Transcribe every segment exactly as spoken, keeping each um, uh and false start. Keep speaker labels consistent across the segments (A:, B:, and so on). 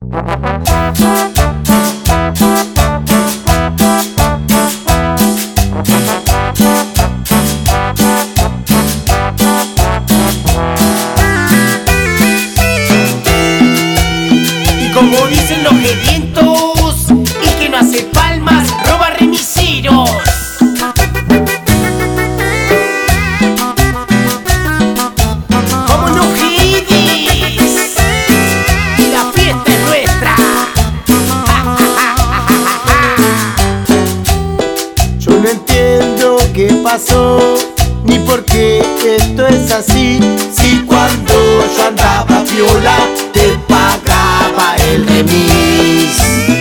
A: Y como dicen los gedientos, el que no hace palmas roba remiseros.
B: No entiendo qué pasó, ni por qué esto es así. Si cuando yo andaba piola, te pagaba el remis.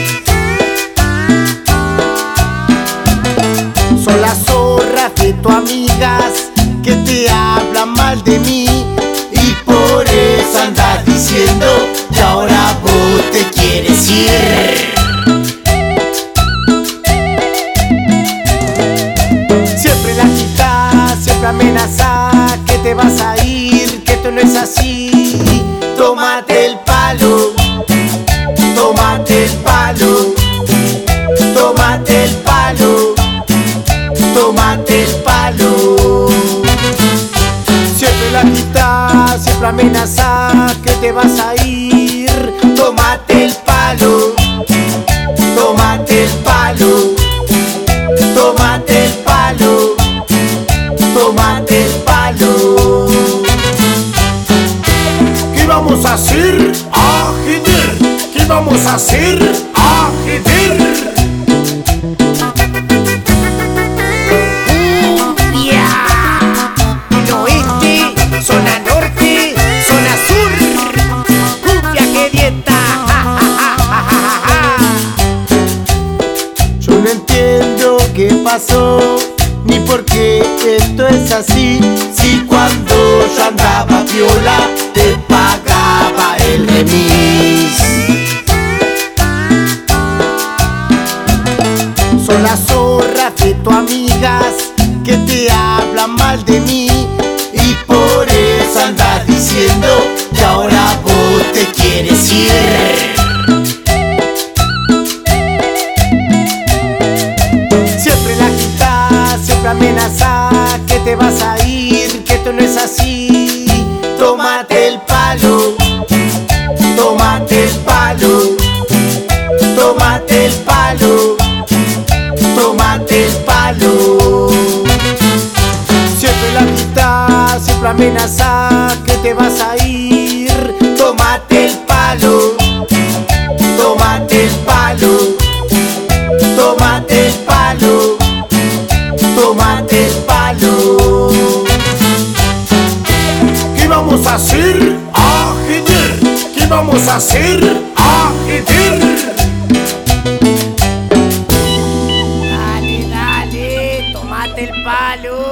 B: Son las zorras de tus amigas que te hablan mal de mí, y por eso andas diciendo que ahora vos te quieres ir. Amenaza que te vas a ir, que esto no es así. Tómate el palo, tómate el palo, tómate el palo, tómate el palo. Siempre la quita, siempre amenaza que te vas a ir. Tómate el palo, tómate el palo, tómate el palo, tómate el palo.
C: ¿Qué vamos a hacer? ¡Ajeter! ¿Qué vamos a hacer? ¡Ajeter!
A: Cumbia, el oeste, zona norte, zona sur. Cumbia gedienta.
B: Yo no entiendo qué pasó, ni por qué esto es así. Si cuando yo andaba piola, te pagaba el remis. Son las zorras de tus amigas que te hablan mal de mí, y por eso andas diciendo que ahora vos te quieres ir. Amenaza que te vas a ir, que esto no es así. Tómate el palo, tómate el palo, tómate el palo, tómate el palo. Siempre la quita, siempre amenaza que te vas a ir. Tómate el palo, tómate el palo, tómate el palo, tómate el palo.
C: ¿Qué vamos a hacer? ¡Ajeter! ¿Qué vamos a hacer? ¡Ajeter!
A: Dale, dale, tómate el palo.